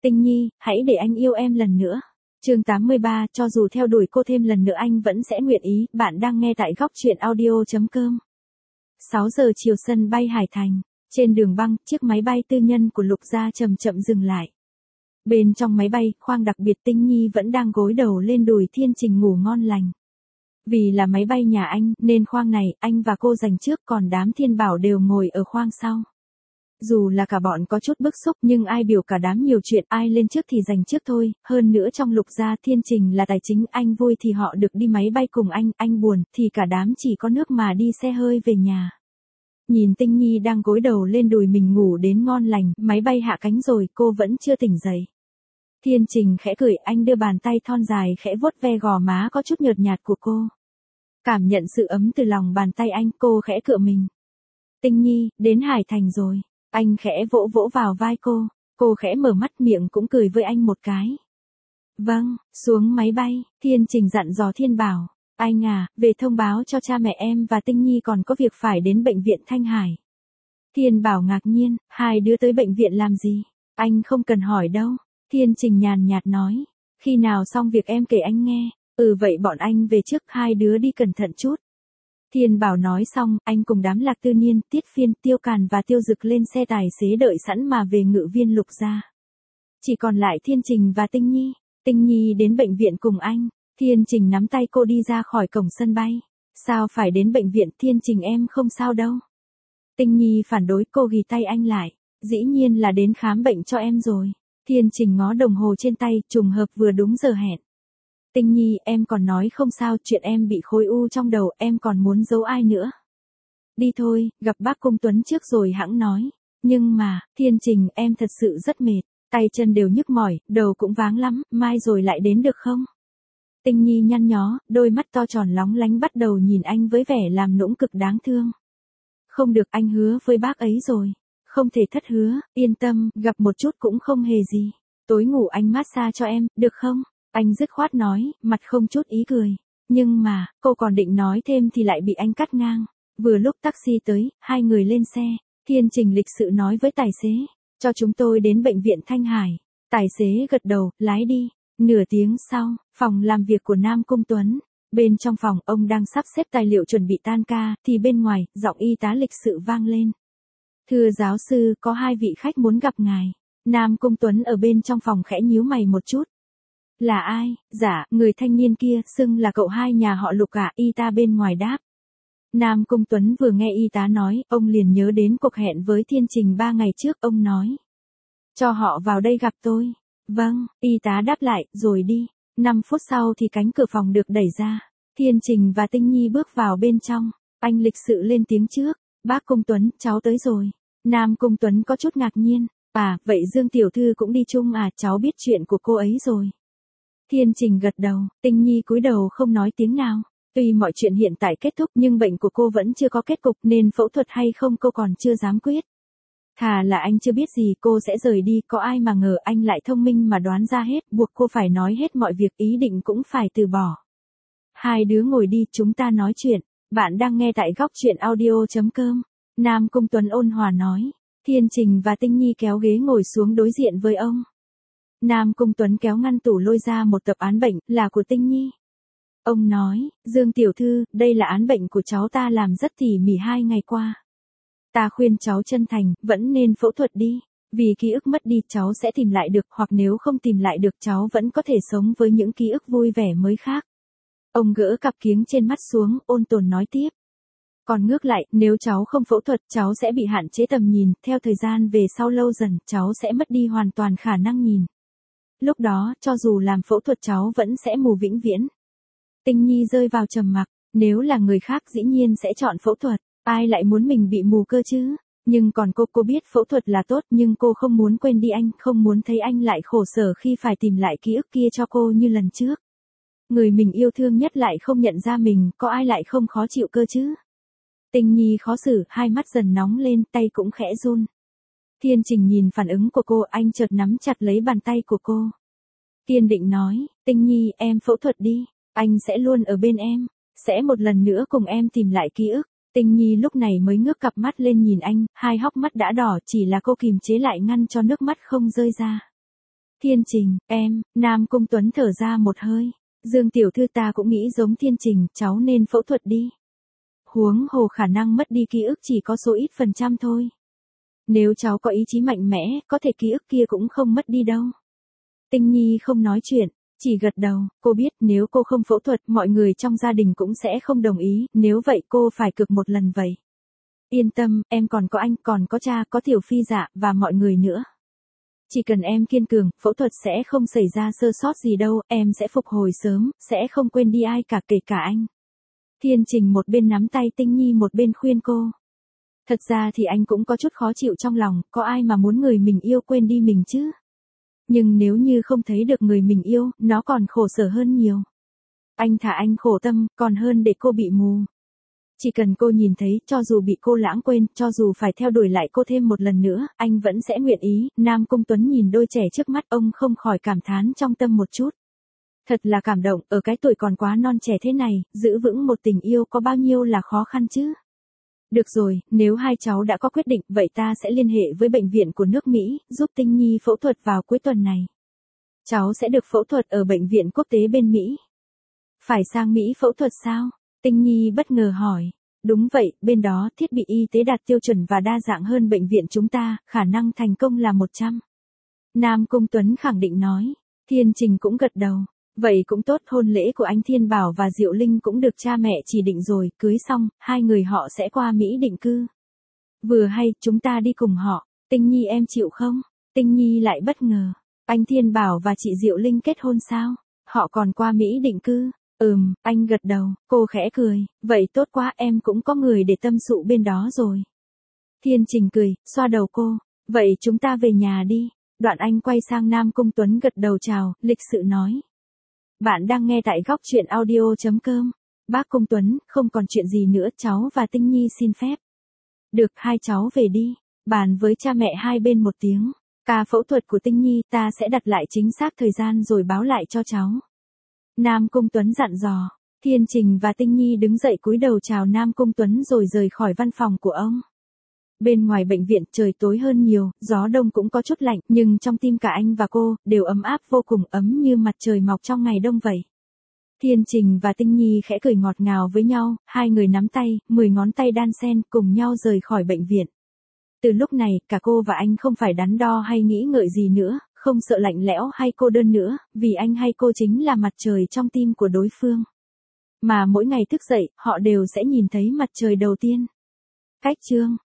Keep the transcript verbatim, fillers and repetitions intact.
Tinh Nhi, hãy để anh yêu em lần nữa. Chương tám mươi ba, cho dù theo đuổi cô thêm lần nữa anh vẫn sẽ nguyện ý. Bạn đang nghe tại góc truyện audio chấm com. sáu giờ chiều sân bay Hải Thành. Trên đường băng, chiếc máy bay tư nhân của Lục Gia chậm chậm dừng lại. Bên trong máy bay, khoang đặc biệt Tinh Nhi vẫn đang gối đầu lên đùi Thiên Trình ngủ ngon lành. Vì là máy bay nhà anh, nên khoang này, anh và cô dành trước, còn đám Thiên Bảo đều ngồi ở khoang sau. Dù là cả bọn có chút bức xúc nhưng ai biểu cả đám nhiều chuyện, ai lên trước thì giành trước thôi, hơn nữa trong Lục Gia Thiên Trình là tài chính, anh vui thì họ được đi máy bay cùng anh, anh buồn thì cả đám chỉ có nước mà đi xe hơi về nhà. Nhìn Tinh Nhi đang gối đầu lên đùi mình ngủ đến ngon lành, máy bay hạ cánh rồi, cô vẫn chưa tỉnh dậy. Thiên Trình khẽ cười, anh đưa bàn tay thon dài khẽ vuốt ve gò má có chút nhợt nhạt của cô. Cảm nhận sự ấm từ lòng bàn tay anh, cô khẽ cựa mình. Tinh Nhi, đến Hải Thành rồi. Anh khẽ vỗ vỗ vào vai cô, cô khẽ mở mắt miệng cũng cười với anh một cái. Vâng, xuống máy bay, Thiên Trình dặn dò Thiên Bảo. Anh à, về thông báo cho cha mẹ em và Tinh Nhi còn có việc phải đến bệnh viện Thanh Hải. Thiên Bảo ngạc nhiên, hai đứa tới bệnh viện làm gì? Anh không cần hỏi đâu. Thiên Trình nhàn nhạt nói, khi nào xong việc em kể anh nghe. Ừ vậy bọn anh về trước, hai đứa đi cẩn thận chút. Thiên Bảo nói xong, anh cùng đám Lạc Tư Niên, Tiết Phiên, Tiêu Càn và Tiêu Dực lên xe tài xế đợi sẵn mà về Ngự Viên Lục Gia. Chỉ còn lại Thiên Trình và Tinh Nhi. Tinh Nhi đến bệnh viện cùng anh. Thiên Trình nắm tay cô đi ra khỏi cổng sân bay. Sao phải đến bệnh viện? Thiên Trình em không sao đâu. Tinh Nhi phản đối, cô ghì tay anh lại. Dĩ nhiên là đến khám bệnh cho em rồi. Thiên Trình ngó đồng hồ trên tay, trùng hợp vừa đúng giờ hẹn. Tinh Nhi, em còn nói không sao, chuyện em bị khối u trong đầu, em còn muốn giấu ai nữa. Đi thôi, gặp bác Cung Tuấn trước rồi hẵng nói. Nhưng mà, Thiên Trình, em thật sự rất mệt, tay chân đều nhức mỏi, đầu cũng váng lắm, mai rồi lại đến được không? Tinh Nhi nhăn nhó, đôi mắt to tròn lóng lánh bắt đầu nhìn anh với vẻ làm nũng cực đáng thương. Không được, anh hứa với bác ấy rồi. Không thể thất hứa, yên tâm, gặp một chút cũng không hề gì. Tối ngủ anh massage cho em, được không? Anh dứt khoát nói, mặt không chút ý cười. Nhưng mà, cô còn định nói thêm thì lại bị anh cắt ngang. Vừa lúc taxi tới, hai người lên xe. Thiên Trình lịch sự nói với tài xế, cho chúng tôi đến bệnh viện Thanh Hải. Tài xế gật đầu, lái đi. Nửa tiếng sau, phòng làm việc của Nam Cung Tuấn. Bên trong phòng, ông đang sắp xếp tài liệu chuẩn bị tan ca, thì bên ngoài, giọng y tá lịch sự vang lên. Thưa giáo sư, có hai vị khách muốn gặp ngài. Nam Cung Tuấn ở bên trong phòng khẽ nhíu mày một chút. Là ai? Dạ, người thanh niên kia, xưng là cậu hai nhà họ Lục cả, y tá bên ngoài đáp. Nam Cung Tuấn vừa nghe y tá nói, ông liền nhớ đến cuộc hẹn với Thiên Trình ba ngày trước, ông nói. Cho họ vào đây gặp tôi. Vâng, y tá đáp lại, rồi đi. Năm phút sau thì cánh cửa phòng được đẩy ra. Thiên Trình và Tinh Nhi bước vào bên trong. Anh lịch sự lên tiếng trước. Bác Cung Tuấn, cháu tới rồi. Nam Cung Tuấn có chút ngạc nhiên. À, vậy Dương Tiểu Thư cũng đi chung à, cháu biết chuyện của cô ấy rồi. Thiên Trình gật đầu, Tinh Nhi cúi đầu không nói tiếng nào. Tuy mọi chuyện hiện tại kết thúc nhưng bệnh của cô vẫn chưa có kết cục nên phẫu thuật hay không cô còn chưa dám quyết. Thà là anh chưa biết gì cô sẽ rời đi, có ai mà ngờ anh lại thông minh mà đoán ra hết, buộc cô phải nói hết mọi việc, ý định cũng phải từ bỏ. Hai đứa ngồi đi, chúng ta nói chuyện. Bạn đang nghe tại góc truyện audio chấm com. Nam Cung Tuấn ôn hòa nói. Thiên Trình và Tinh Nhi kéo ghế ngồi xuống đối diện với ông. Nam Cung Tuấn kéo ngăn tủ lôi ra một tập án bệnh, là của Tinh Nhi. Ông nói, Dương Tiểu Thư, đây là án bệnh của cháu, ta làm rất tỉ mỉ hai ngày qua. Ta khuyên cháu chân thành, vẫn nên phẫu thuật đi. Vì ký ức mất đi cháu sẽ tìm lại được, hoặc nếu không tìm lại được cháu vẫn có thể sống với những ký ức vui vẻ mới khác. Ông gỡ cặp kiếng trên mắt xuống, ôn tồn nói tiếp. Còn ngược lại, nếu cháu không phẫu thuật, cháu sẽ bị hạn chế tầm nhìn, theo thời gian về sau lâu dần, cháu sẽ mất đi hoàn toàn khả năng nhìn. Lúc đó, cho dù làm phẫu thuật cháu vẫn sẽ mù vĩnh viễn. Tinh Nhi rơi vào trầm mặc, nếu là người khác dĩ nhiên sẽ chọn phẫu thuật, ai lại muốn mình bị mù cơ chứ? Nhưng còn cô, cô biết phẫu thuật là tốt nhưng cô không muốn quên đi anh, không muốn thấy anh lại khổ sở khi phải tìm lại ký ức kia cho cô như lần trước. Người mình yêu thương nhất lại không nhận ra mình, có ai lại không khó chịu cơ chứ? Tinh Nhi khó xử, hai mắt dần nóng lên, tay cũng khẽ run. Thiên Trình nhìn phản ứng của cô, anh chợt nắm chặt lấy bàn tay của cô. Kiên định nói, Tinh Nhi, em phẫu thuật đi, anh sẽ luôn ở bên em, sẽ một lần nữa cùng em tìm lại ký ức. Tinh Nhi lúc này mới ngước cặp mắt lên nhìn anh, hai hốc mắt đã đỏ, chỉ là cô kìm chế lại ngăn cho nước mắt không rơi ra. Thiên Trình, em, Nam Cung Tuấn thở ra một hơi. Dương tiểu thư ta cũng nghĩ giống Thiên Trình, cháu nên phẫu thuật đi. Huống hồ khả năng mất đi ký ức chỉ có số ít phần trăm thôi. Nếu cháu có ý chí mạnh mẽ, có thể ký ức kia cũng không mất đi đâu. Tinh Nhi không nói chuyện, chỉ gật đầu, cô biết nếu cô không phẫu thuật mọi người trong gia đình cũng sẽ không đồng ý, nếu vậy cô phải cực một lần vậy. Yên tâm, em còn có anh, còn có cha, có Tiểu Phi Dạ, và mọi người nữa. Chỉ cần em kiên cường, phẫu thuật sẽ không xảy ra sơ sót gì đâu, em sẽ phục hồi sớm, sẽ không quên đi ai cả kể cả anh. Thiên Trình một bên nắm tay Tinh Nhi một bên khuyên cô. Thật ra thì anh cũng có chút khó chịu trong lòng, có ai mà muốn người mình yêu quên đi mình chứ? Nhưng nếu như không thấy được người mình yêu, nó còn khổ sở hơn nhiều. Anh thà anh khổ tâm, còn hơn để cô bị mù. Chỉ cần cô nhìn thấy, cho dù bị cô lãng quên, cho dù phải theo đuổi lại cô thêm một lần nữa, anh vẫn sẽ nguyện ý. Nam Cung Tuấn nhìn đôi trẻ trước mắt ông không khỏi cảm thán trong tâm một chút. Thật là cảm động, ở cái tuổi còn quá non trẻ thế này, giữ vững một tình yêu có bao nhiêu là khó khăn chứ. Được rồi, nếu hai cháu đã có quyết định, vậy ta sẽ liên hệ với bệnh viện của nước Mỹ, giúp Tinh Nhi phẫu thuật vào cuối tuần này. Cháu sẽ được phẫu thuật ở bệnh viện quốc tế bên Mỹ. Phải sang Mỹ phẫu thuật sao? Tinh Nhi bất ngờ hỏi. Đúng vậy, bên đó thiết bị y tế đạt tiêu chuẩn và đa dạng hơn bệnh viện chúng ta, khả năng thành công là một trăm. Nam Cung Tuấn khẳng định nói. Thiên Trình cũng gật đầu. Vậy cũng tốt, hôn lễ của anh Thiên Bảo và Diệu Linh cũng được cha mẹ chỉ định rồi, cưới xong, hai người họ sẽ qua Mỹ định cư. Vừa hay, chúng ta đi cùng họ. Tinh Nhi em chịu không? Tinh Nhi lại bất ngờ. Anh Thiên Bảo và chị Diệu Linh kết hôn sao? Họ còn qua Mỹ định cư? Ừm, anh gật đầu, cô khẽ cười, vậy tốt quá, em cũng có người để tâm sự bên đó rồi. Thiên Trình cười, xoa đầu cô, vậy chúng ta về nhà đi. Đoạn anh quay sang Nam Cung Tuấn gật đầu chào, lịch sự nói. Bạn đang nghe tại góc truyện audio.com. Bác Cung Tuấn, không còn chuyện gì nữa, cháu và Tinh Nhi xin phép. Được, hai cháu về đi. Bàn với cha mẹ hai bên một tiếng. Ca phẫu thuật của Tinh Nhi ta sẽ đặt lại chính xác thời gian rồi báo lại cho cháu. Nam Cung Tuấn dặn dò. Thiên Trình và Tinh Nhi đứng dậy cúi đầu chào Nam Cung Tuấn rồi rời khỏi văn phòng của ông. Bên ngoài bệnh viện trời tối hơn nhiều, gió đông cũng có chút lạnh, nhưng trong tim cả anh và cô, đều ấm áp vô cùng, ấm như mặt trời mọc trong ngày đông vậy. Thiên Trình và Tinh Nhi khẽ cười ngọt ngào với nhau, hai người nắm tay, mười ngón tay đan xen cùng nhau rời khỏi bệnh viện. Từ lúc này, cả cô và anh không phải đắn đo hay nghĩ ngợi gì nữa, không sợ lạnh lẽo hay cô đơn nữa, vì anh hay cô chính là mặt trời trong tim của đối phương. Mà mỗi ngày thức dậy, họ đều sẽ nhìn thấy mặt trời đầu tiên. Cách chương